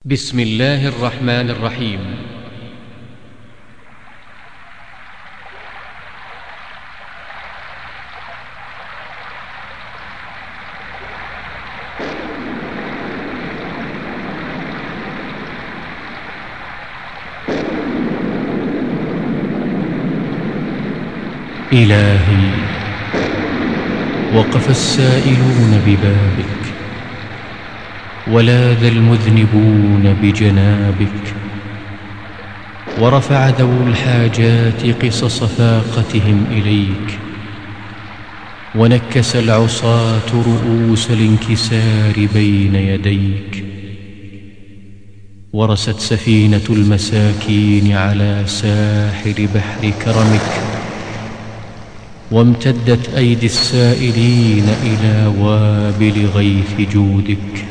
بسم الله الرحمن الرحيم. إلهي، وقف السائلون ببابك، ولاذ المذنبون بجنابك، ورفع ذو الحاجات قصص فاقتهم إليك، ونكس العصاة رؤوس الانكسار بين يديك، ورست سفينة المساكين على ساحل بحر كرمك، وامتدت أيدي السائلين إلى وابل غيث جودك.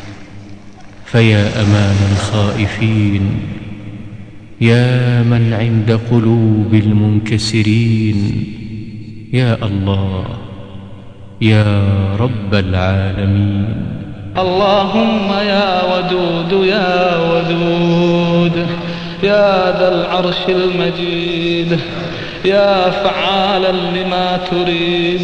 فيا أمان الخائفين، يا من عند قلوب المنكسرين، يا الله، يا رب العالمين. اللهم يا ودود يا ودود، يا ذا العرش المجيد، يا فعالا لما تريد.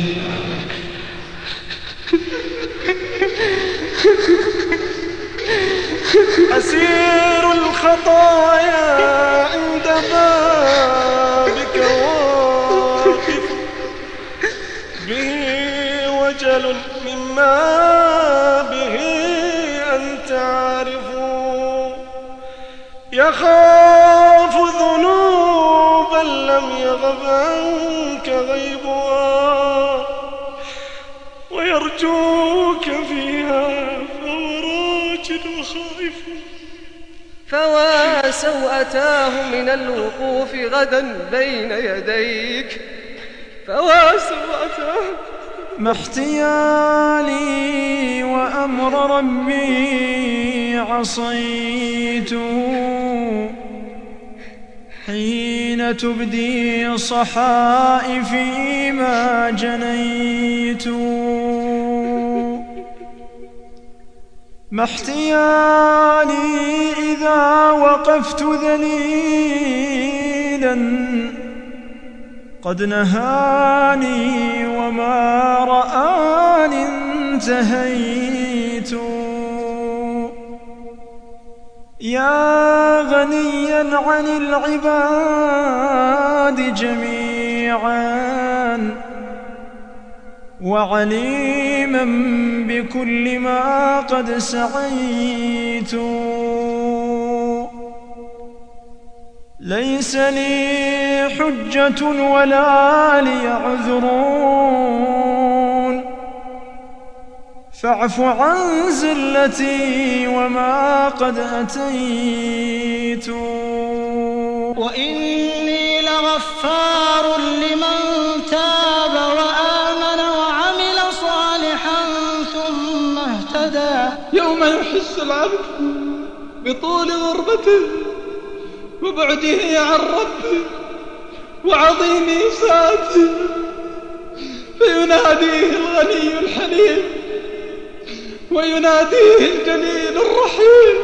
أسير الخطايا عند بابك واقف، به وجل مما به أنت عارف، يخاف ذنوبا لم يغب عنك غيبها، ويرجوك فيها وخائف. فوا سوءتاه من الوقوف غدا بين يديك، فوا سوءتاه. ما احتيالي وأمر ربي عصيت، حين تبدي صحائفي ما جنيت. ما احتيالي إذا وقفت ذليلا، قد نهاني وما رآني انتهيت. يا غنيا عن العباد جميعا، وعليما بكل ما قد سعيت. ليس لي حجة ولا لي عذر، فاعف عن زلتي وما قد أتيت. وإني لغفار لمن تاب وآمن وعمل صالحا ثم اهتدى. يوم يحس العبد بطول غربته وبعده عن ربه وعظيم إساءته، فيناديه الغني الحليم ويناديه الجليل الرحيم: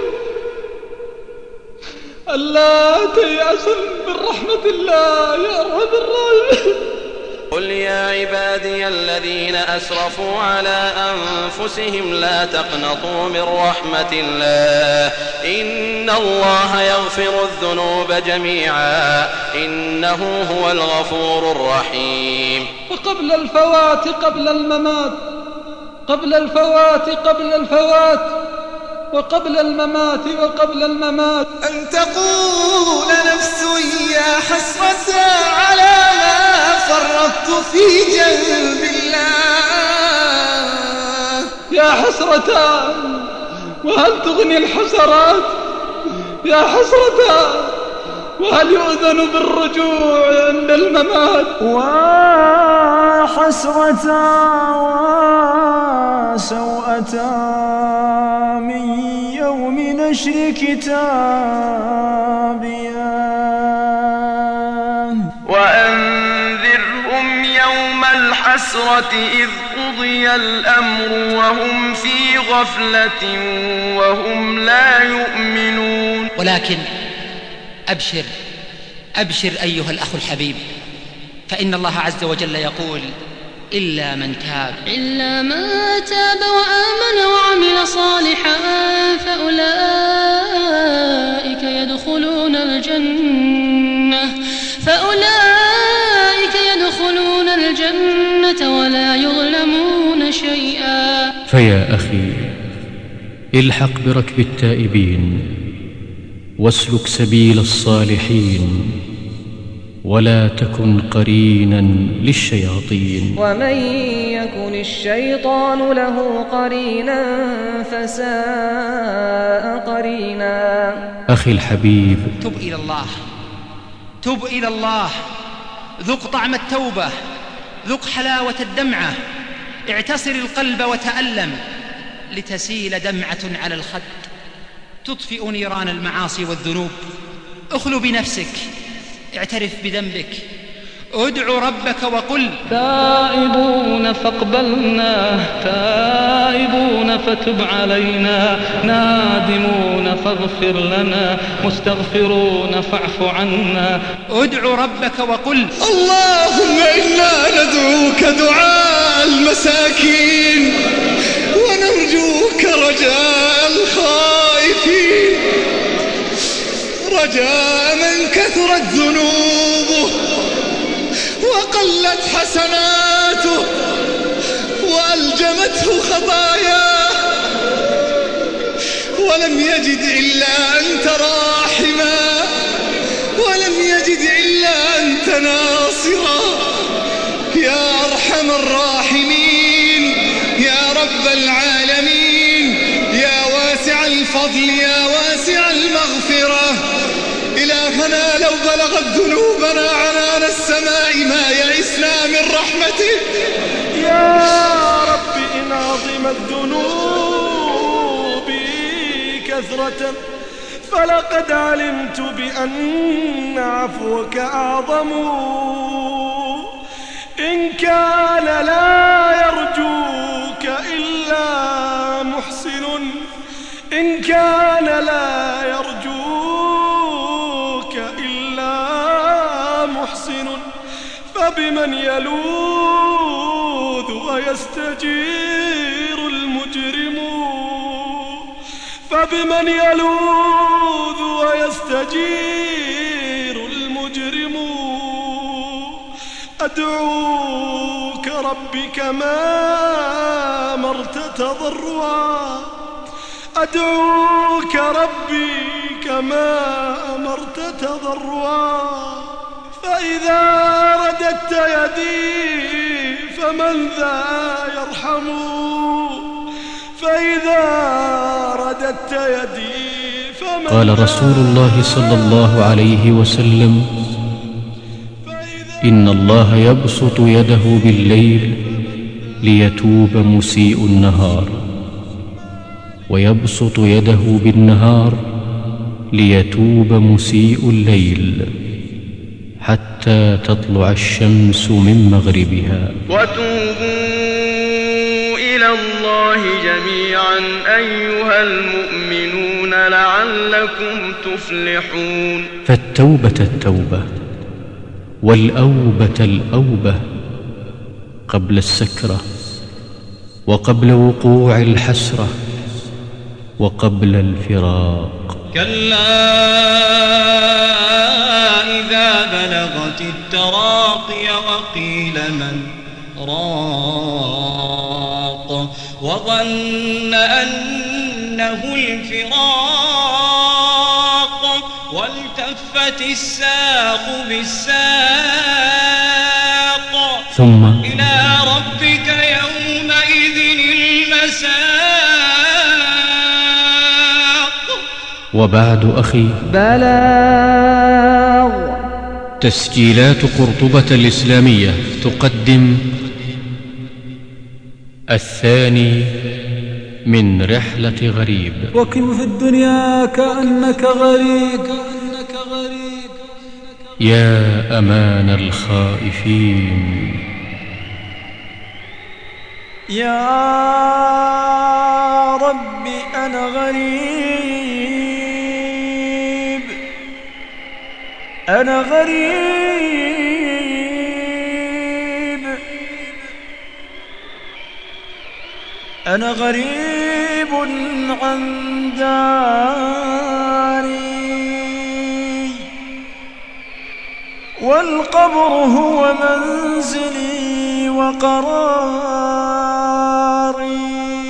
ألا تيأسا من رحمة الله يا أرحم الراحمين. قل يا عبادي الذين أسرفوا على أنفسهم لا تقنطوا من رحمة الله، إن الله يغفر الذنوب جميعا، إنه هو الغفور الرحيم. وقبل الفوات قبل الممات، قبل الفوات قبل الفوات، وقبل الممات وقبل الممات، أن تقول نفس يا حسرة على ما فرطت في جنب الله. يا حسرة وهل تغني الحسرات، يا حسرة وهل يؤذن بالرجوع عند الممات. وحسرة وسوءة من يوم نشر كتابي، وأنذرهم يوم الحسرة إذ قضي الأمر وهم في غفلة وهم لا يؤمنون. ولكن أبشر أيها الأخ الحبيب، فإن الله عز وجل يقول: إلا من تاب وآمن وعمل صالحا فأولئك يدخلون الجنة ولا يظلمون شيئا. فيا أخي، الحق بركب التائبين واسلك سبيل الصالحين، ولا تكن قرينا للشياطين. ومن يكن الشيطان له قرينا فساء قرينا. أخي الحبيب، تب إلى الله، ذق طعم التوبة، ذق حلاوة الدمعة، اعتصر القلب وتألم لتسيل دمعة على الخد تطفئ نيران المعاصي والذنوب. اخلو بنفسك، اعترف بذنبك، ادعو ربك وقل: تائبون فاقبلنا، تائبون فتب علينا، نادمون فاغفر لنا، مستغفرون فاعف عنا. ادعو ربك وقل: اللهم إنا ندعوك دعاء المساكين ونرجوك رجاء الخائفين، رجاء من كثرت ذنوبه وقلت حسناته وألجمته خطاياه ولم يجد إلا أنت راحما، ولم يجد إلا أنت ناصرا. يا أرحم الراحمين، يا رب العالمين، يا واسع الفضل، يا واسع المغفرة. إلهنا لو بلغت ذنوبنا عنان السماء ما يئسنا من رحمتك. يا رب إن عظمت ذنوبي كثرة فلقد علمت بأن عفوك أعظم. إن كان لا يرجوك إلا محسن، إن كان لا يرجوك إلا محسن، فبمن يلوذ ويستجير المجرم، فبمن يلوذ ويستجير المجرم. أدعوك ربي كما أمرت تضرعا، أدعوك ربي كما أمرت تضرعا. فإذا رددت يدي فمن ذا يرحم، فإذا رددت يدي فمن ذا. قال رسول الله صلى الله عليه وسلم: إن الله يبسط يده بالليل ليتوب مسيء النهار، ويبسط يده بالنهار ليتوب مسيء الليل، حتى تطلع الشمس من مغربها. وتوبوا إلى الله جميعا أيها المؤمنون لعلكم تفلحون. فالتوبة التوبة، والأوبة الأوبة، قبل السكرة، وقبل وقوع الحسرة، وقبل الفراق. كلا إذا بلغت التراقي وقيل من راق وظن أنه الفراق والتفت الساق بالساق ثم إلى ربك يومئذ المساق. وبعد أخي، بلاغ. تسجيلات قرطبة الإسلامية تقدم الثاني من رحلة غريب. وكن في الدنيا كأنك غريب، يا أمان الخائفين، يا رب أنا غريب، أنا غريب، أنا غريب عن داري، والقبر هو منزلي وقراري.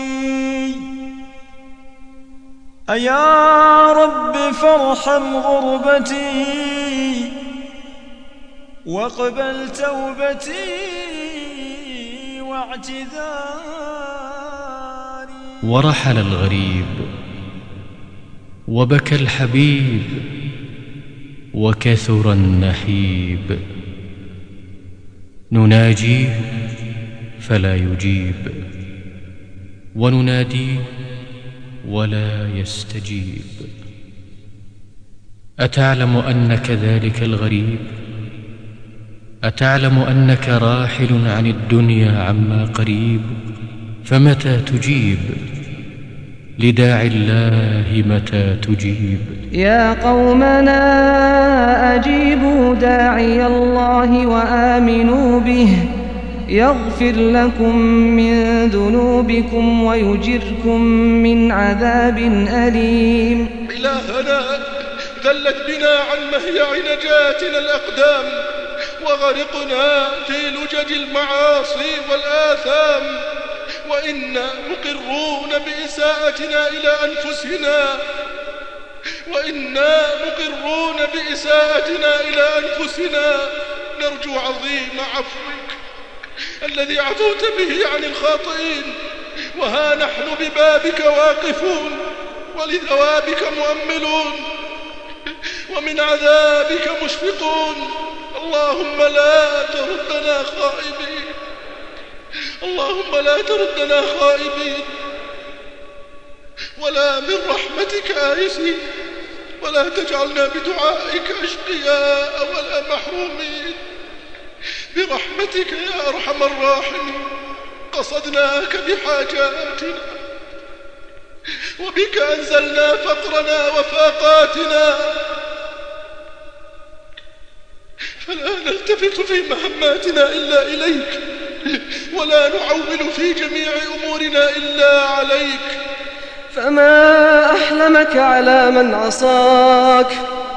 أيا رب فارحم غربتي واقبل توبتي واعتذاري. ورحل الغريب وبكى الحبيب وكثر النحيب، نناجيه فلا يجيب، ونناديه ولا يستجيب. أتعلم أنك ذلك الغريب؟ أتعلم أنك راحل عن الدنيا عما قريب؟ فمتى تجيب لداعي الله؟ متى تجيب؟ يا قومنا أجيبوا داعي الله وآمنوا به يغفر لكم من ذنوبكم ويجركم من عذاب أليم. إلهنا ذلت بنا عن مهيع نجاتنا الأقدام، وغرقنا في لجج المعاصي والآثام، وإنا مقرون بإساءتنا إلى أنفسنا، وإنا مقرون بإساءتنا إلى أنفسنا. نرجو عظيم عفوك الذي عفوت به عن الخاطئين، وها نحن ببابك واقفون ولثوابك مؤملون ومن عذابك مشفقون. اللهم لا تردنا خائبين، اللهم لا تردنا خائبين ولا من رحمتك آيسين، ولا تجعلنا بدعائك أشقياء ولا محرومين. برحمتك يا أرحم الراحمين قصدناك بحاجاتنا، وبك أنزلنا فقرنا وفاقاتنا، فلا نلتفت في مهماتنا إلا إليك، ولا نعول في جميع أمورنا إلا عليك. فما أحلمك على من عصاك،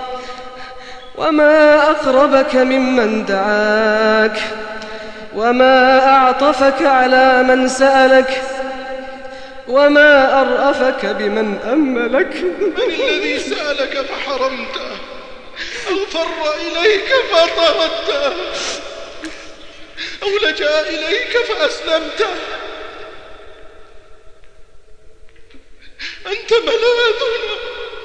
وما أقربك ممن دعاك، وما أعطفك على من سألك، وما أرأفك بمن أملك. من الذي سألك فحرمته، أو فر إليك فطردته، أو لجأ إليك فأسلمته؟ أنت ملاذنا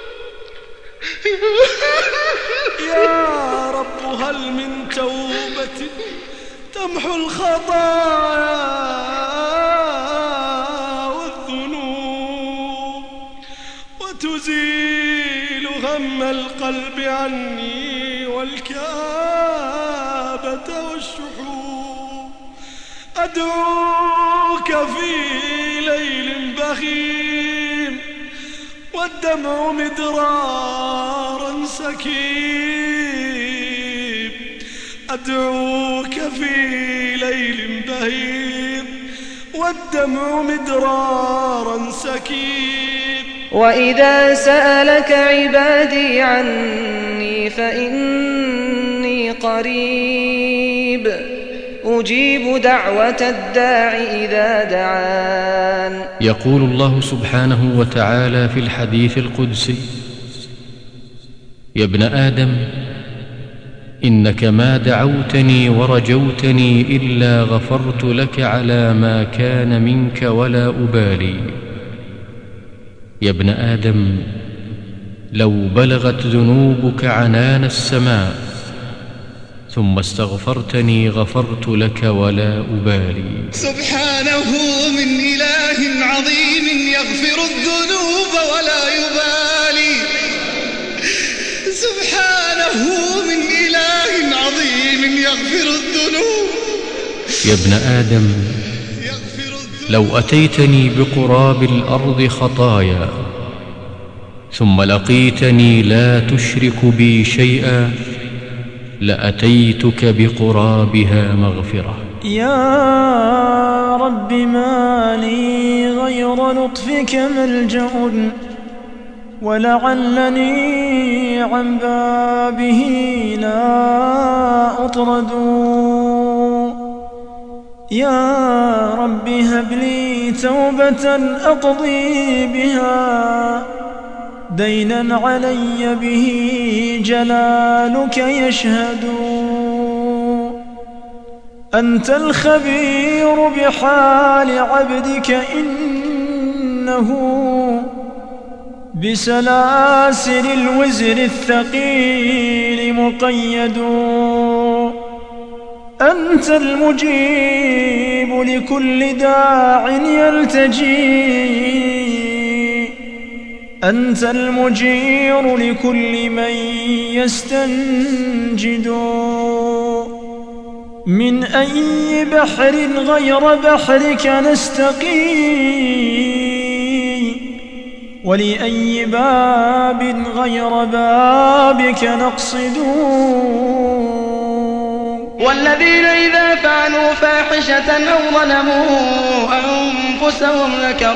يا رب هل من توبة تمحو الخطايا والذنوب وتزيل غم القلب عني والكآبة والشحوب؟ أدعوك في ليل بخيم والدمع مدرارا سكيب، أدعوك في ليل بهيم والدمع مدرارا سكيب. وإذا سألك عبادي عني فإني قريب أجيب دعوة الداع إذا دعان. يقول الله سبحانه وتعالى في الحديث القدسي: يا ابن آدم إنك ما دعوتني ورجوتني إلا غفرت لك على ما كان منك ولا أبالي. يا ابن آدم لو بلغت ذنوبك عنان السماء ثم استغفرتني غفرت لك ولا أبالي. سبحانه من إله عظيم يغفر الذنوب ولا يبالي، سبحانه من إله عظيم يغفر الذنوب. يا ابن آدم لو أتيتني بقراب الأرض خطايا ثم لقيتني لا تشرك بي شيئا لأتيتك بقرابها مغفرة. يا رب ما لي غير لطفك ملجأ ولعلني عن بابه لا أطرد. يا رب هب لي توبة أقضي بها دينا علي به جلالك يشهد. أنت الخبير بحال عبدك إنه بسلاسل الوزر الثقيل مقيد. أنت المجيب لكل داع يلتجي. أنت المجير لكل من يستنجد. من أي بحر غير بحرك نستقي ولأي باب غير بابك نقصد. والذين إذا فعلوا فاحشة أو ظلموا أنفسهم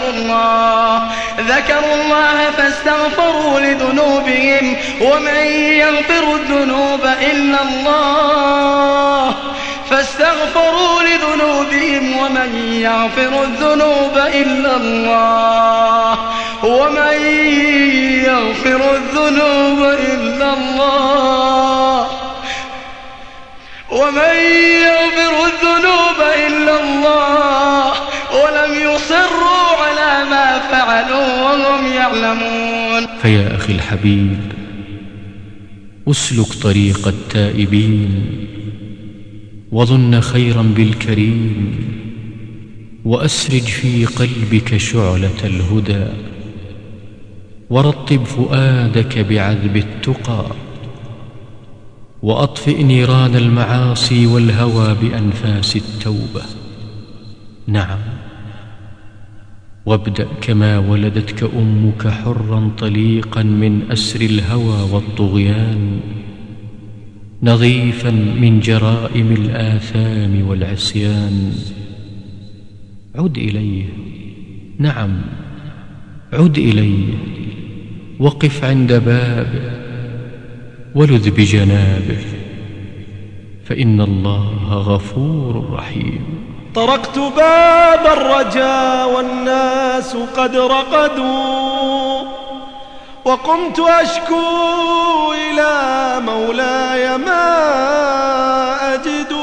ذكروا الله فاستغفروا لذنوبهم ومن يغفر الذنوب إلا الله ولم يصروا على ما فعلوا وهم يعلمون. فيا أخي الحبيب اسلك طريق التائبين وظن خيرا بالكريم وأسرج في قلبك شعلة الهدى ورطب فؤادك بعذب التقى وأطفئ نيران المعاصي والهوى بأنفاس التوبة. نعم، وابدأ كما ولدتك أمك حرا طليقا من أسر الهوى والطغيان نظيفا من جرائم الآثام والعصيان. عد إليه، نعم عد إليه، وقف عند بابه ولذ بجنابه فإن الله غفور رحيم. طرقت باب الرجاء والناس قد رقدوا وقمت أشكو إلى مولاي ما أجد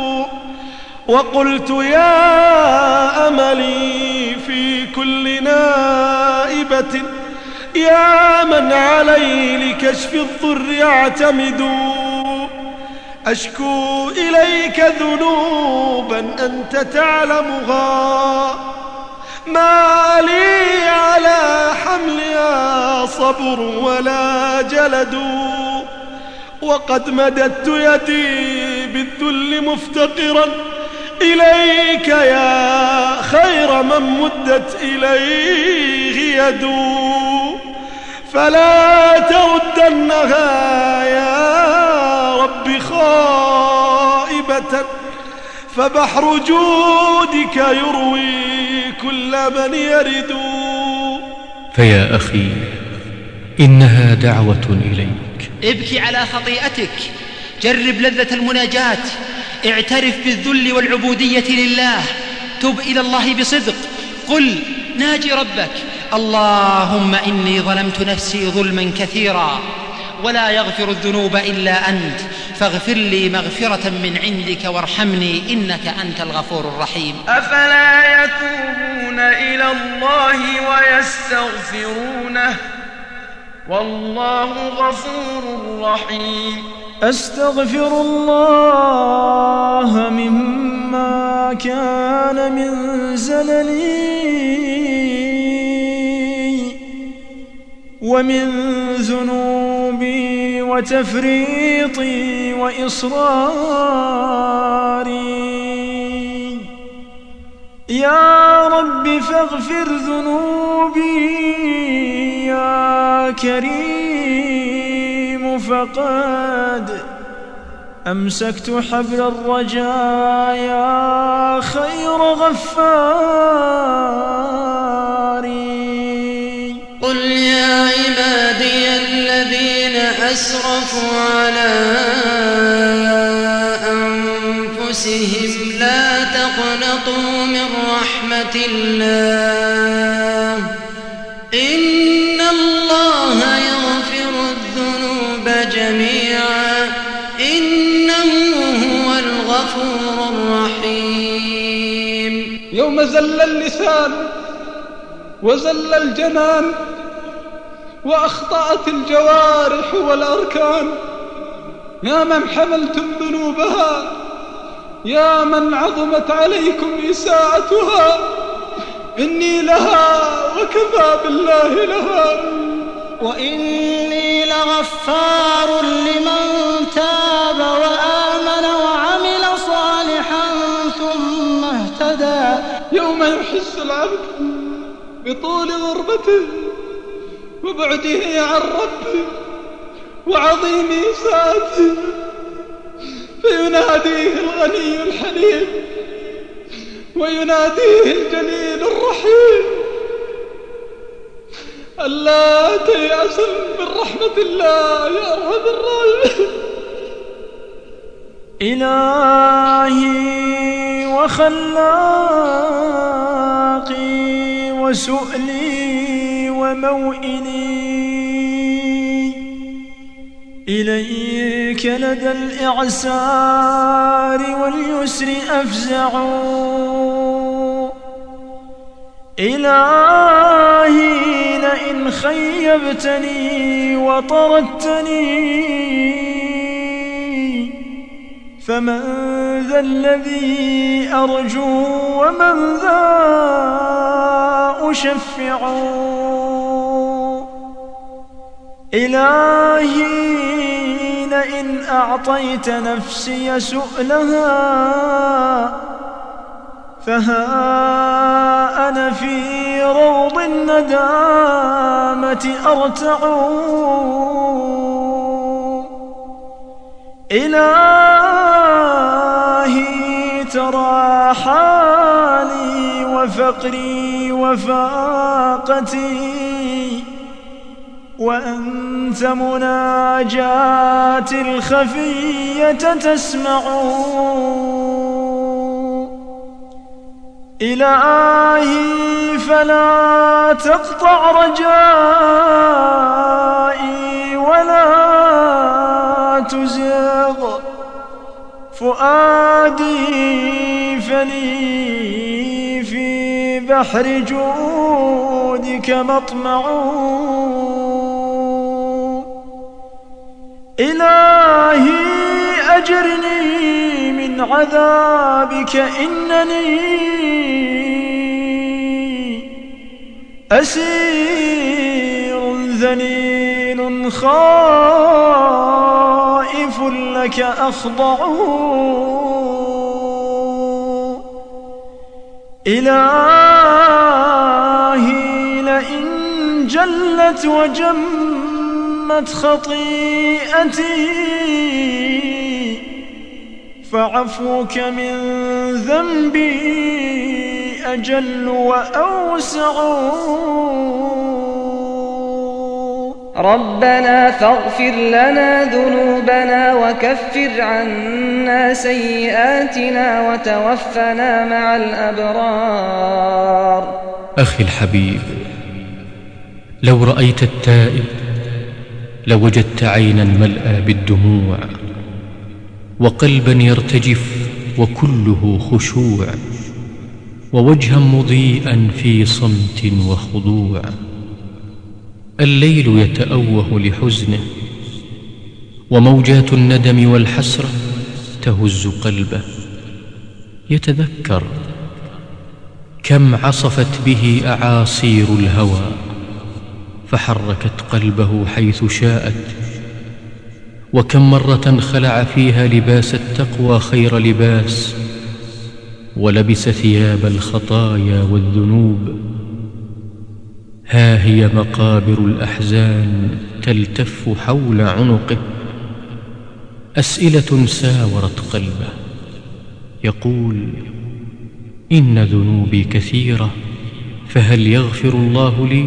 وقلت يا أملي في كل نائبة يا من علي لكشف الضر أعتمد أشكو إليك ذنوبا أنت تعلمها ما لي على حملها صبر ولا جلد وقد مددت يدي بالذل مفتقرا إليك يا خير من مدت إليه يد فلا تردنها يا رب خائبة فبحر جودك يروي كل من يرد. فيا أخي إنها دعوة إليك. ابكي على خطيئتك، جرب لذة المناجاة، اعترف بالذل والعبودية لله، تب إلى الله بصدق، قل ناجي ربك اللهم إني ظلمت نفسي ظلما كثيرا ولا يغفر الذنوب إلا أنت فاغفر لي مغفرة من عندك وارحمني إنك أنت الغفور الرحيم. أفلا يتوبون إلى الله ويستغفرونه والله غفور رحيم. أستغفر الله مما كان من زللي ومن ذنوبي وتفريطي وإصراري يا رب فاغفر ذنوبي يا كريم، فقد أمسكت حبل الرجاء يا خير غفار. قل يا عبادي الذين أسرفوا على أنفسهم لا تقنطوا من رحمة الله، إن الله يغفر الذنوب جميعا إنه هو الغفور الرحيم. يوم زل اللسان وزل الجنان وأخطأت الجوارح والأركان، يا من حملتم ذنوبها، يا من عظمت عليكم إساءتها، إني لها وكفى بالله لها. وإني لغفار لمن تاب وآمن وعمل صالحا ثم اهتدى. يوم يحس العبد بطول غربته وبعده عن ربه وعظيم إساءته، فيناديه الغني الحليم ويناديه الجليل الرحيم: ألا تيأس من رحمة الله يا أرحم الراحمين. إلهي وخلاقي وسؤلي وموئلي، إليك لدى الإعسار واليسر أفزع. إلهي لئن خيبتني وطردتني فمن ذا الذي أرجو ومن ذا أشفع. إلهي لئن أعطيت نفسي سؤلها فها أنا في روض الندامة أرتع. إلهي ترى حالي وفقري وفاقتي، وأنت مناجاتي الخفية تسمع. إلهي فلا تقطع رجائي ولا تزغ فؤادي، فلي في بحر جودك مطمع. إلهي أجرني من عذابك إنني أسير ذليل خائف لك أخضع. إلهي لئن جلت وجمت خطيئتي فعفوك من ذنبي أجل وأوسع. ربنا فاغفر لنا ذنوبنا وكفر عنا سيئاتنا وتوفنا مع الأبرار. أخي الحبيب، لو رأيت التائب لوجدت عينا ملأى بالدموع وقلبا يرتجف وكله خشوع ووجها مضيئا في صمت وخضوع. الليل يتأوه لحزنه وموجات الندم والحسرة تهز قلبه، يتذكر كم عصفت به أعاصير الهوى فحركت قلبه حيث شاءت، وكم مرة خلع فيها لباس التقوى خير لباس ولبس ثياب الخطايا والذنوب. ها هي مقابر الأحزان تلتف حول عنقه. أسئلة ساورت قلبه، يقول: إن ذنوبي كثيرة، فهل يغفر الله لي؟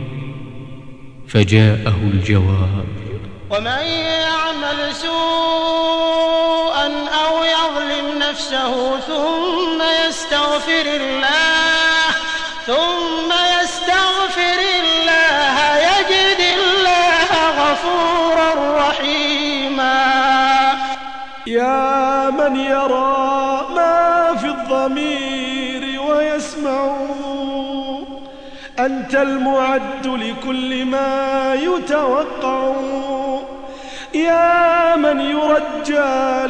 فجاءه الجواب: ومن يعمل سوءا أو يظلم نفسه ثم يستغفر الله يجد الله غفورا رحيما. يا من يرى ما في الضمير ويسمع، أنت المعد لكل ما يتوقع. يا من يرجى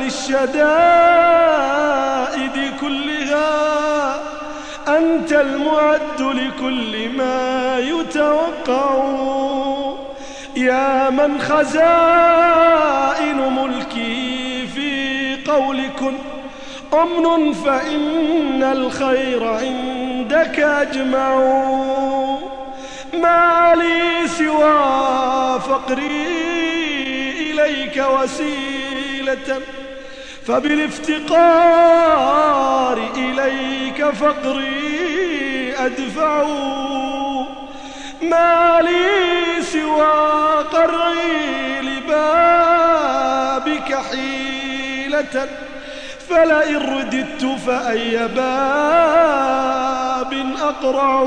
للشدائد كلها، أنت المعد لكل ما يتوقع. يا من خزائن ملكي في قولك أمن، فإن الخير عندك أجمع. ما لي سوى فقري إليك وسيلة، فبالافتقار إليك فقري أدفع. ما لي سوى قرعي لبابك حيلة، فلئن رددت فأي باب أقرع.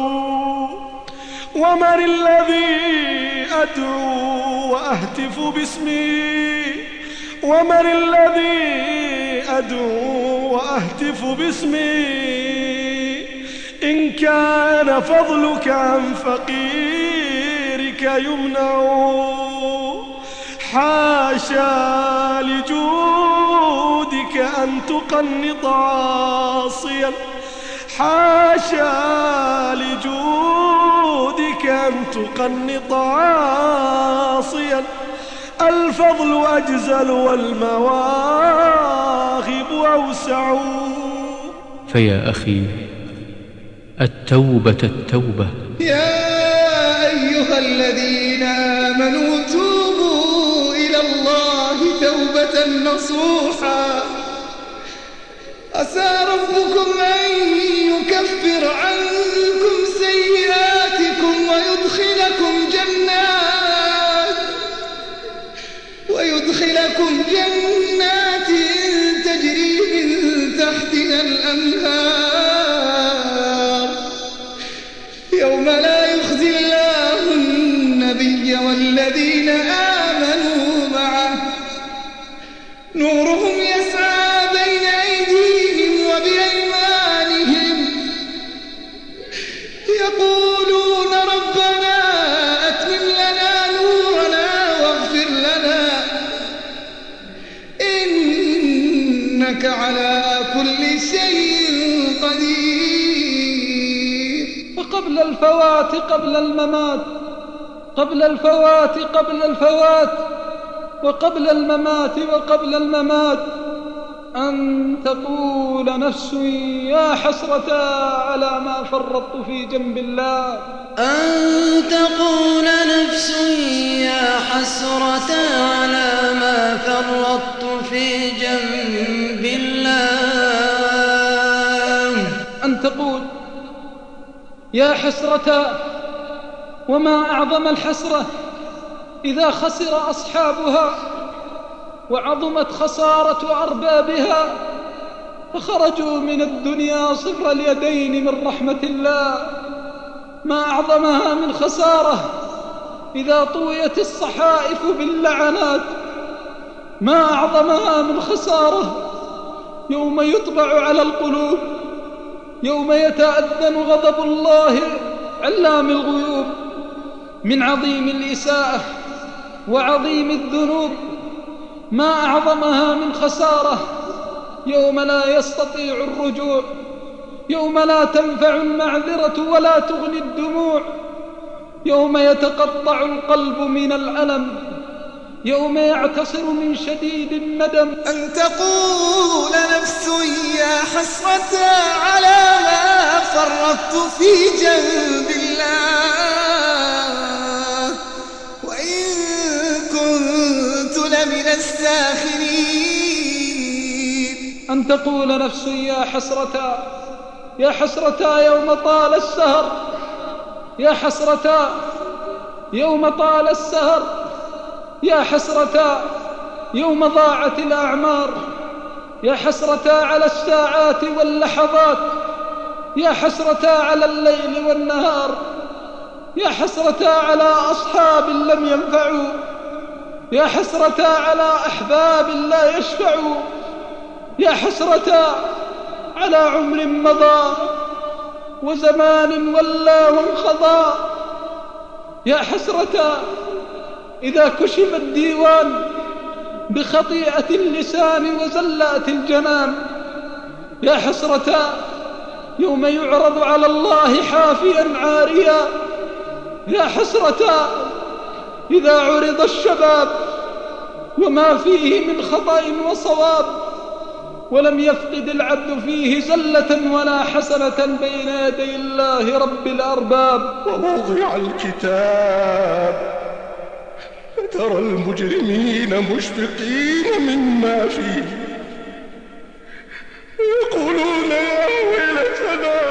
ومن الذي أدعو وأهتف باسمي، ومن الذي أدعو وأهتف باسمي، إن كان فضلك عن فقيرك يمنع. حاشا لجودك أن تقنط عاصيا، حاشا لجودك أن تقنط عاصيا. الفضل أجزل والمواهب أوسع. فيا أخي، التوبة التوبة. يا أيها الذين آمنوا توبوا إلى الله توبة نصوحا، عسى ربكم أن يكفر عنكم سيئاتكم ويدخلكم جنات تجري من تحتها الأنهار، يوم لا يخزي الله النبي والذين آمنوا معه، نورهم يسعى بين أيديهم وبأيمانهم، يقولون ربنا أتمم لنا نورنا واغفر لنا إنك على كل شيء قدير. وقبل الفوات قبل الممات، قبل الفوات قبل الفوات، وقبل الممات وقبل الممات، أن تقول نفس يا حسرة على ما فرطت في جنب الله، أن تقول نفس يا حسرة على ما فرطت في جنب الله، أن تقول يا حسرة، وما أعظم الحسرة إذا خسر أصحابها وعظمت خسارة أربابها فخرجوا من الدنيا صفر اليدين من رحمة الله. ما أعظمها من خسارة إذا طويت الصحائف باللعنات، ما أعظمها من خسارة يوم يطبع على القلوب، يوم يتأذن غضب الله علام الغيوب من عظيم الإساءة وعظيم الذنوب. ما أعظمها من خسارة يوم لا يستطيع الرجوع، يوم لا تنفع المعذرة ولا تغني الدموع، يوم يتقطع القلب من الألم، يوم يعتصر من شديد الندم. أن تقول نفس يا حسرة على ما فرطت في جنب الله وإن كنت لمن الساخرين. أن تقول نفس يا حسرة يوم طال السهر، يا حسرة يوم طال السهر، يا حسرة يوم ضاعت الأعمار، يا حسرة على الساعات واللحظات، يا حسرة على الليل والنهار، يا حسرة على أصحاب لم ينفعوا، يا حسرة على أحباب لا يشفعوا، يا حسرة على عمر مضى وزمان ولى وانقضى، يا حسرة إذا كشف الديوان بخطيئة اللسان وزلات الجنان، يا حسرة يوم يعرض على الله حافيا عاريا، يا حسرة إذا عرض الشباب وما فيه من خطأ وصواب ولم يفقد العبد فيه زلة ولا حسنة بين يدي الله رب الأرباب. ووضع الكتاب فترى المجرمين مشفقين مما فيه يقولون يا ويلتنا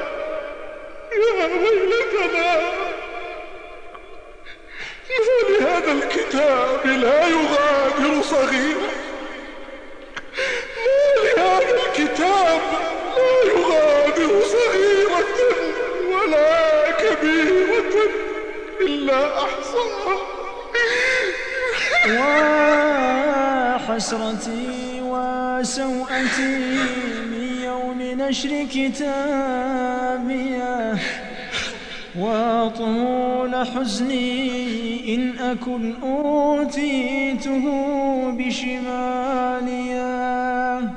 ما لهذا الكتاب لا يغادر صغيرة، ما لهذا الكتاب لا يغادر صغيرة ولا كبيرة إلا أحصاها. وحسرتي وسوءتي من يوم نشر كتابي وطول حزني إن أكن أوتيته بشماليا،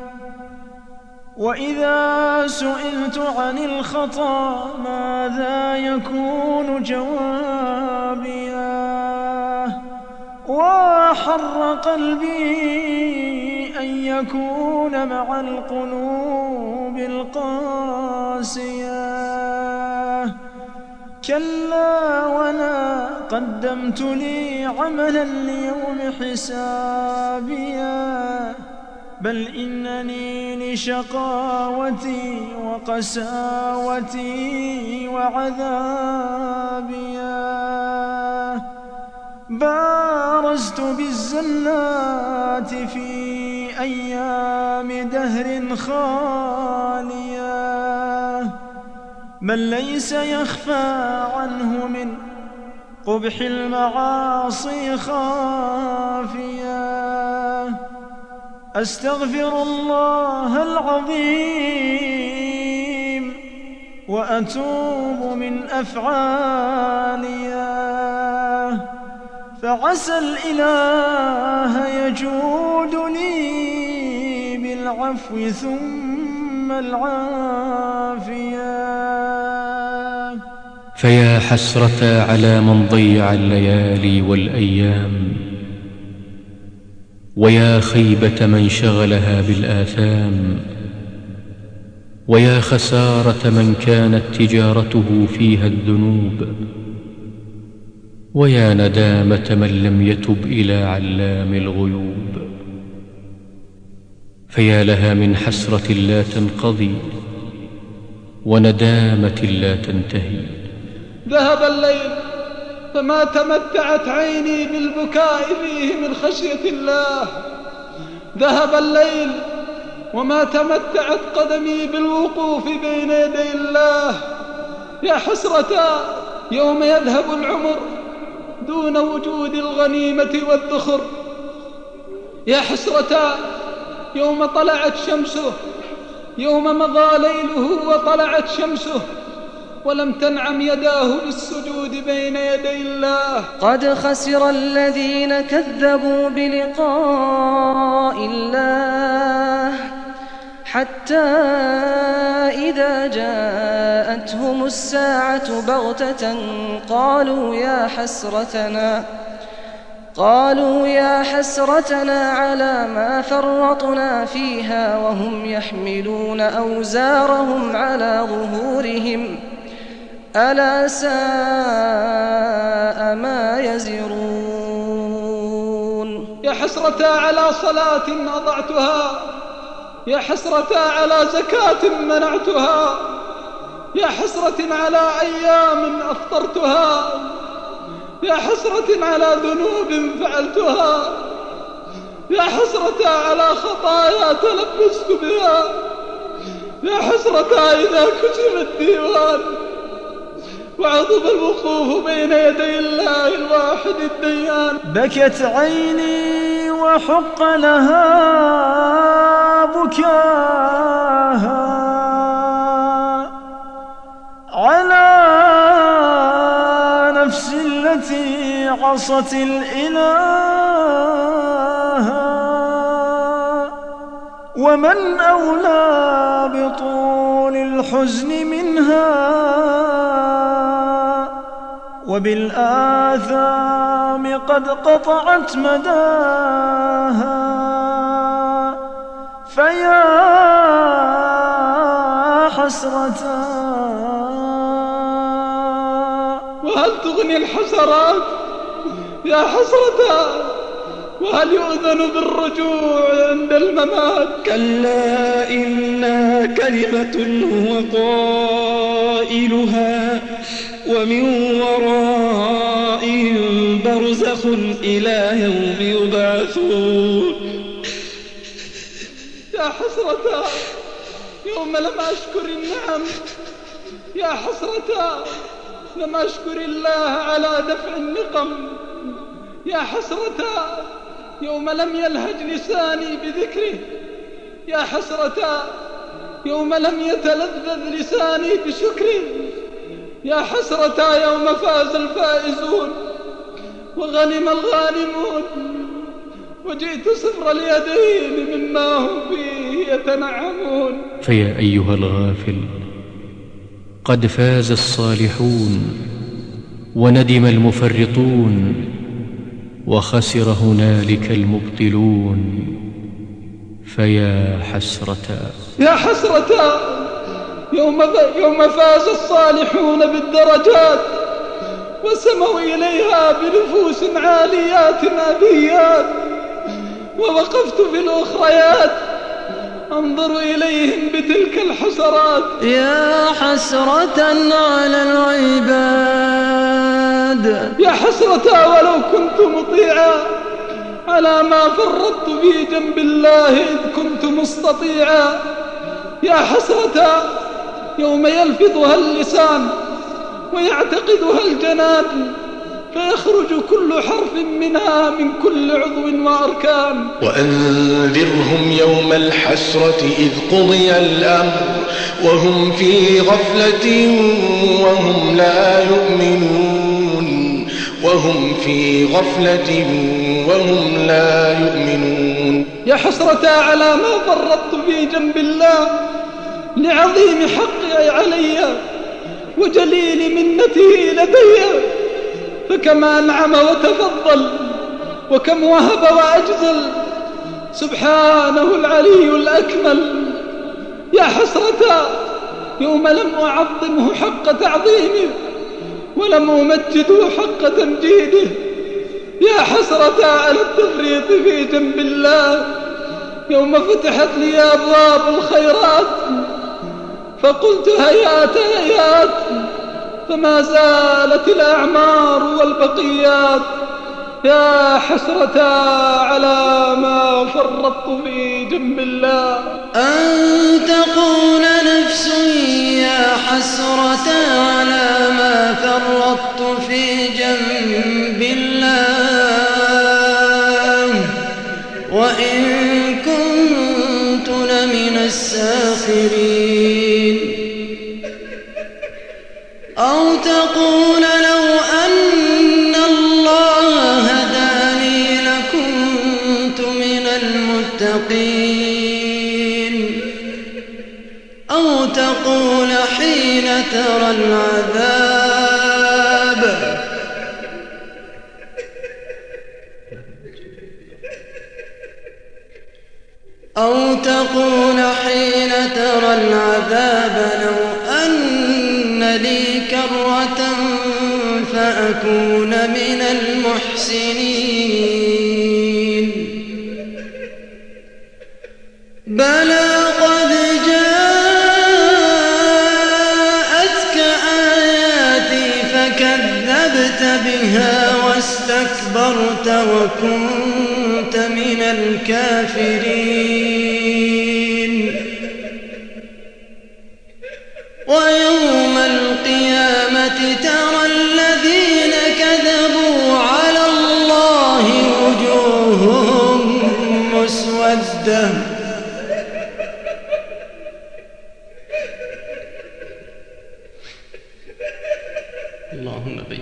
وإذا سئلت عن الخطأ ماذا يكون جوابيا، وحر قلبي أن يكون مع القلوب القاسية. كلا ولا قدمت لي عملا ليوم حسابيا، بل إنني لشقاوتي وقساوتي وعذابيا بارزت بالزلات في أيام دهر خالية، من ليس يخفى عنه من قبح المعاصي خافيا. أستغفر الله العظيم وأتوب من أفعاليا، فعسى الإله يجود لي بالعفو ثم العافية. فيا حسرة على من ضيع الليالي والأيام، ويا خيبة من شغلها بالآثام، ويا خسارة من كانت تجارته فيها الذنوب، ويا ندامة من لم يتب إلى علام الغيوب. فيا لها من حسرة لا تنقضي وندامة لا تنتهي. ذهب الليل فما تمتعت عيني بالبكاء فيه من خشية الله، ذهب الليل وما تمتعت قدمي بالوقوف بين يدي الله. يا حسرة يوم يذهب العمر دون وجود الغنيمة والذخر، يا حسرة يوم طلعت شمسه، يوم مضى ليله وطلعت شمسه ولم تنعم يداه بالسجود بين يدي الله. قد خسر الذين كذبوا بلقاء الله حتى إذا جاءتهم الساعة بغتة قالوا قالوا يا حسرتنا على ما فرطنا فيها وهم يحملون أوزارهم على ظهورهم ألا ساء ما يزرون. يا حسرة على صلاة أضعتها، يا حسرة على زكاة منعتها، يا حسرة على أيام أفطرتها، يا حسرة على ذنوب فعلتها، يا حسرة على خطايا تلبست بها، يا حسرة إذا كتب الديوان وعظم الوقوف بين يدي الله الواحد الديان. بكت عيني وحق لها بكاها على نفس التي عصت الإله، ومن أولى بطول الحزن منها وبالآثام قد قطعت مداها. فيا حسرة وهل تغني الحسرات يا حسرة، وهل يؤذن بالرجوع عند الممات؟ كلا إنها كلمة هو قائلها ومن ورائهم برزخ إلى يوم يبعثون. يا حسرة يوم لم أشكر النعم، يا حسرة لم أشكر الله على دفع النقم، يا حسرة يوم لم يلهج لساني بذكره، يا حسرة يوم لم يتلذذ لساني بشكره، يا حسرة يوم فاز الفائزون وغنم الغانمون وجئت صفر اليدين مما هم فيه يتنعمون. فيا أيها الغافل، قد فاز الصالحون وندم المفرطون وخسر هنالك المبطلون. فيا حسرة يا حسرة يوم فاز الصالحون بالدرجات وسموا إليها بنفوس عاليات أبيات، ووقفت في الأخريات أنظر إليهم بتلك الحسرات. يا حسرة على العباد، يا حسرة ولو كنت مطيعا على ما فرطت في جنب الله إذ كنت مستطيعا. يا حسرة يوم يلفظها اللسان ويعتقدها الجنان فيخرج كل حرف منها من كل عضو وأركان. وأنذرهم يوم الحسرة إذ قضي الأمر وهم في غفلة وهم لا يؤمنون، وهم في غفلة وهم لا يؤمنون. يا حسرة على ما فرطت في جنب الله لعظيم حقي علي وجليل منته لدي، فكما أنعم وتفضل وكم وهب وأجزل سبحانه العلي الأكمل. يا حسرة يوم لم أعظمه حق تعظيمه ولم أمجده حق تمجيده. يا حسرة على التفريط في جنب الله يوم فتحت لي أبواب الخيرات فقلت هيات هيات فما زالت الأعمار والبقيات. يا حسرة على ما فرطت في جنب الله. أن تقول نفس يا حسرة على ما فرطت في جنب الله وإن كنت لمن الساخرين. أو تقول لو أن الله هداني لكنت من المتقين. أو تقول حين ترى العذاب أو تقول حين ترى العذاب لو أن لي كرة فأكون من المحسنين بلى قد جاءتك آياتي فكذبت بها واستكبرت وكنت من الكافرين ويوم القيامة ترى الذين كذبوا على الله وجوههم مسودة اللهم بين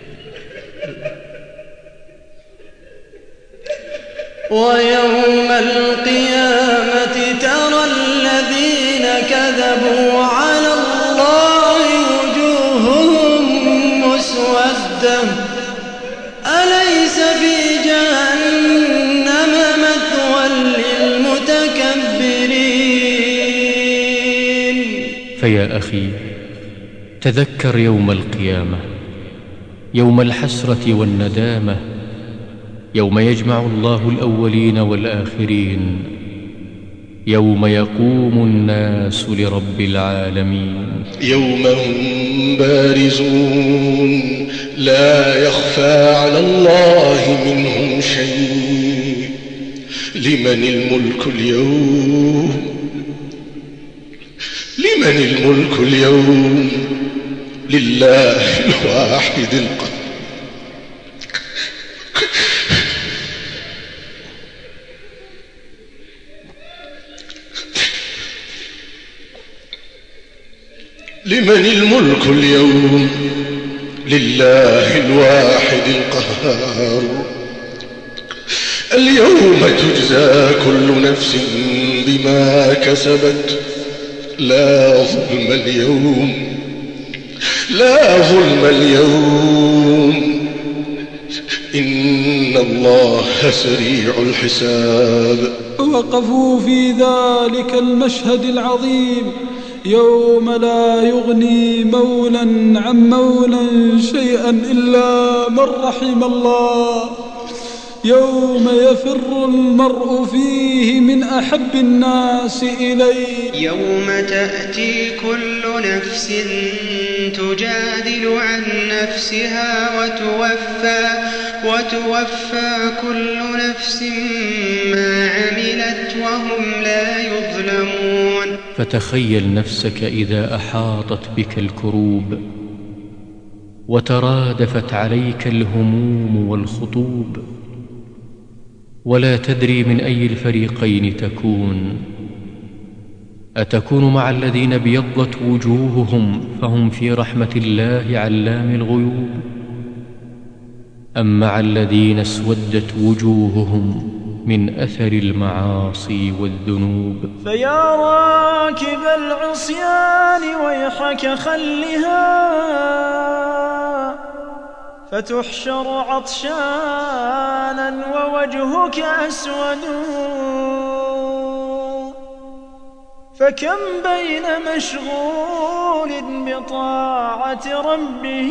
ويوم القيامة ترى الذين كذبوا على الله وجوههم مسودة أليس في جهنم مثوى للمتكبرين. فيا أخي تذكر يوم القيامة، يوم الحسرة والندامة، يوم يجمع الله الأولين والآخرين، يوم يقوم الناس لرب العالمين. يوم هم بارزون لا يخفى على الله منهم شيء. لمن الملك اليوم؟ لمن الملك اليوم؟ لله الواحد القهار. لمن الملك اليوم؟ لله الواحد القهار. اليوم تجزى كل نفس بما كسبت لا ظلم اليوم، لا ظلم اليوم، إن الله سريع الحساب. وقفوا في ذلك المشهد العظيم يوم لا يغني مولا عن مولا شيئا إلا من رحم الله، يوم يفر المرء فيه من أحب الناس إليه. يوم تأتي كل نفس تجادل عن نفسها وتوفى كل نفس ما عملت وهم لا يظلمون. فتخيل نفسك إذا أحاطت بك الكروب وترادفت عليك الهموم والخطوب، ولا تدري من أي الفريقين تكون. أتكون مع الذين ابيضت وجوههم فهم في رحمة الله علام الغيوب، أم مع الذين اسودت وجوههم من أثر المعاصي والذنوب؟ فيا راكب العصيان ويحك خلها، فتحشر عطشانا ووجهك أسود. فكم بين مشغول بطاعة ربه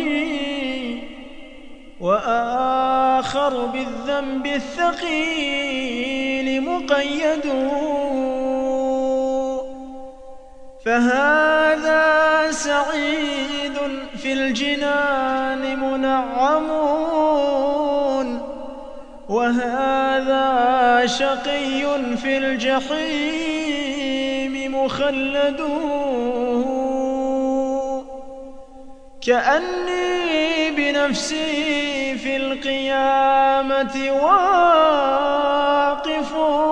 وآخر بالذنب الثقيل مقيد. فهذا سعيد في الجنان منعمون، وهذا شقي في الجحيم مخلد. كأني بنفسي في القيامة واقف،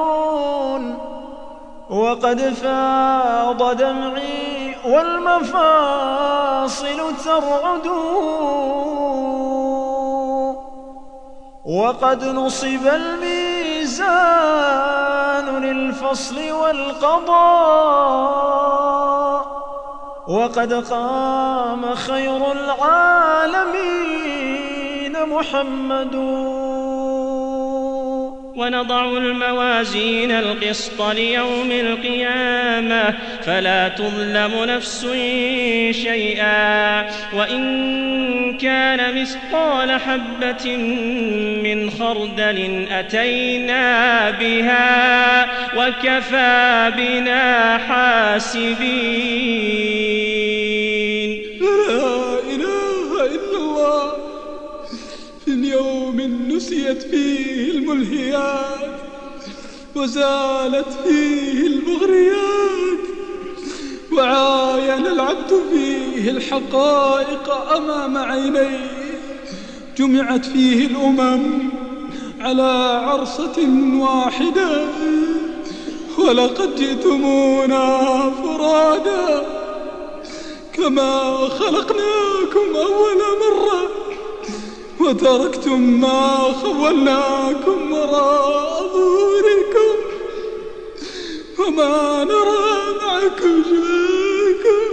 وقد فاض دمعي والمفاصل ترعد، وقد نصب الميزان للفصل والقضاء، وقد قام خير العالمين محمد. ونضع الموازين القسط ليوم القيامة فلا تظلم نفس شيئا وإن كان مثقال حبة من خردل أتينا بها وكفى بنا حاسبين. لا إله إلا الله. في اليوم نسيت فيه الملهيات وزالت فيه المغريات وعاين العبد فيه الحقائق أمام عينيه. جمعت فيه الأمم على عرصة واحدة ولقد جئتمونا فرادا كما خلقناكم أول مرة وتركتم ما خولناكم وراء ظهوركم وما نرى معكم شبهكم.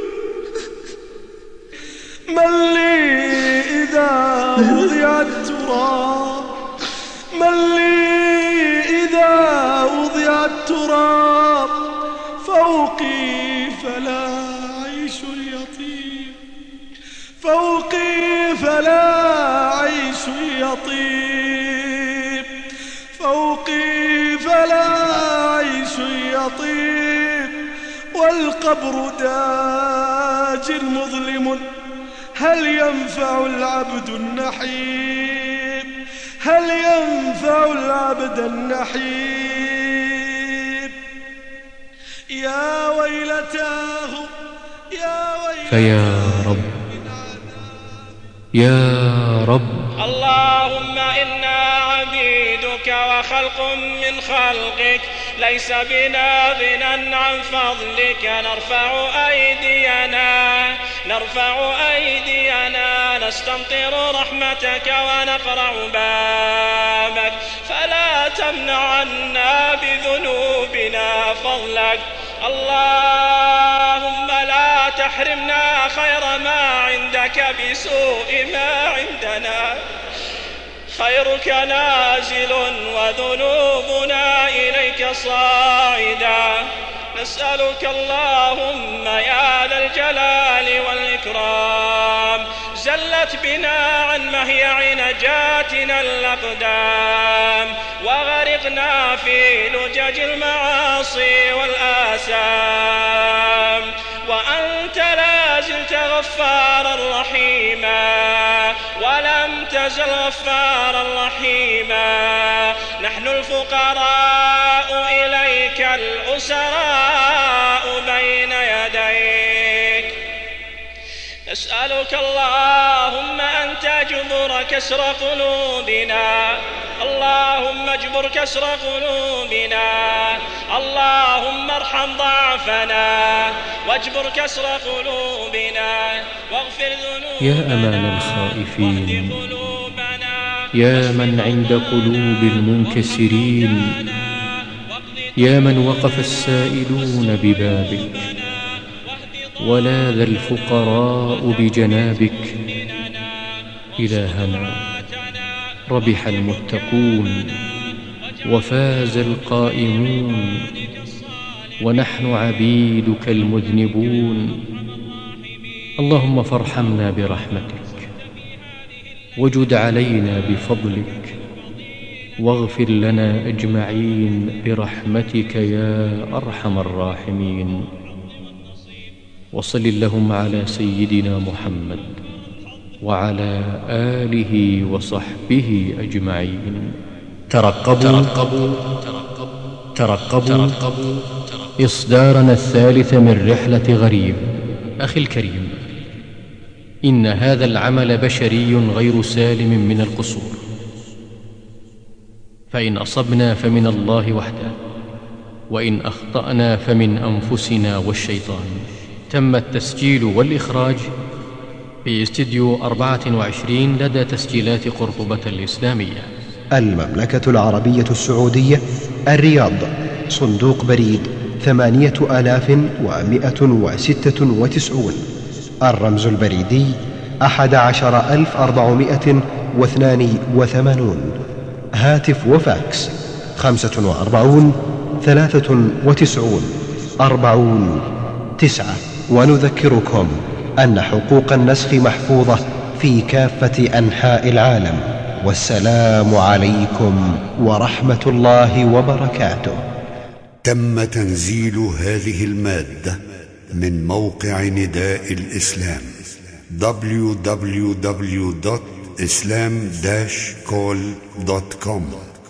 من لي إذا وضع التراب من لي إذا وضع التراب فوقي فلا عيش يطيب فوقي فلا عيش يطيب فوقي فلا عيش يطيب والقبر داج مظلم هل ينفع العبد النحيب هل ينفع العبد النحيب يا ويلتاه يا ويلتاه. فيا رب يا رب اللهم إنا عبيدك وخلق من خلقك ليس بنا غنى عن فضلك نرفع أيدينا نستمطر رحمتك ونقرع بابك فلا تمنع عنا بذنوبنا فضلك. اللهم لا تحرمنا خير ما عندك بسوء ما عندنا. خيرك نازل وذنوبنا إليك صاعدا. نسألك اللهم يا ذا الجلال والإكرام زلت بنا عن مهيع نجاتنا الأقدام وغرقنا في لجج المعاصي والآثام وأنت لا زلت غفارا رحيما ولم تزل غفارا رحيما. نحن الفقراء إليك الأسراء بين يديك. نسألك اللهم أن تجبر كسر قلوبنا. اللهم اجبر كسر قلوبنا. اللهم ارحم ضعفنا واجبر كسر قلوبنا واغفر ذنوبنا. يا أمان الخائفين يا من عند قلوب المنكسرين يا من وقف السائلون ببابك ولاذ الفقراء بجنابك. إلهنا ربح المتقون وفاز القائمون ونحن عبيدك المذنبون. اللهم فارحمنا برحمتك وجد علينا بفضلك واغفر لنا أجمعين برحمتك يا أرحم الراحمين. وصل اللهم على سيدنا محمد وعلى آله وصحبه أجمعين. ترقبوا إصدارنا الثالث من رحلة غريب. أخي الكريم، إن هذا العمل بشري غير سالم من القصور، فإن أصبنا فمن الله وحده وإن أخطأنا فمن أنفسنا والشيطان. تم التسجيل والإخراج في استديو 24 لدى تسجيلات قرطبة الإسلامية، المملكة العربية السعودية، الرياض، صندوق بريد 8196. الرمز البريدي 11482. هاتف وفاكس 45 93 40 9. ونذكركم أن حقوق النسخ محفوظة في كافة أنحاء العالم. والسلام عليكم ورحمة الله وبركاته. تم تنزيل هذه المادة من موقع نداء الإسلام www.islam-call.com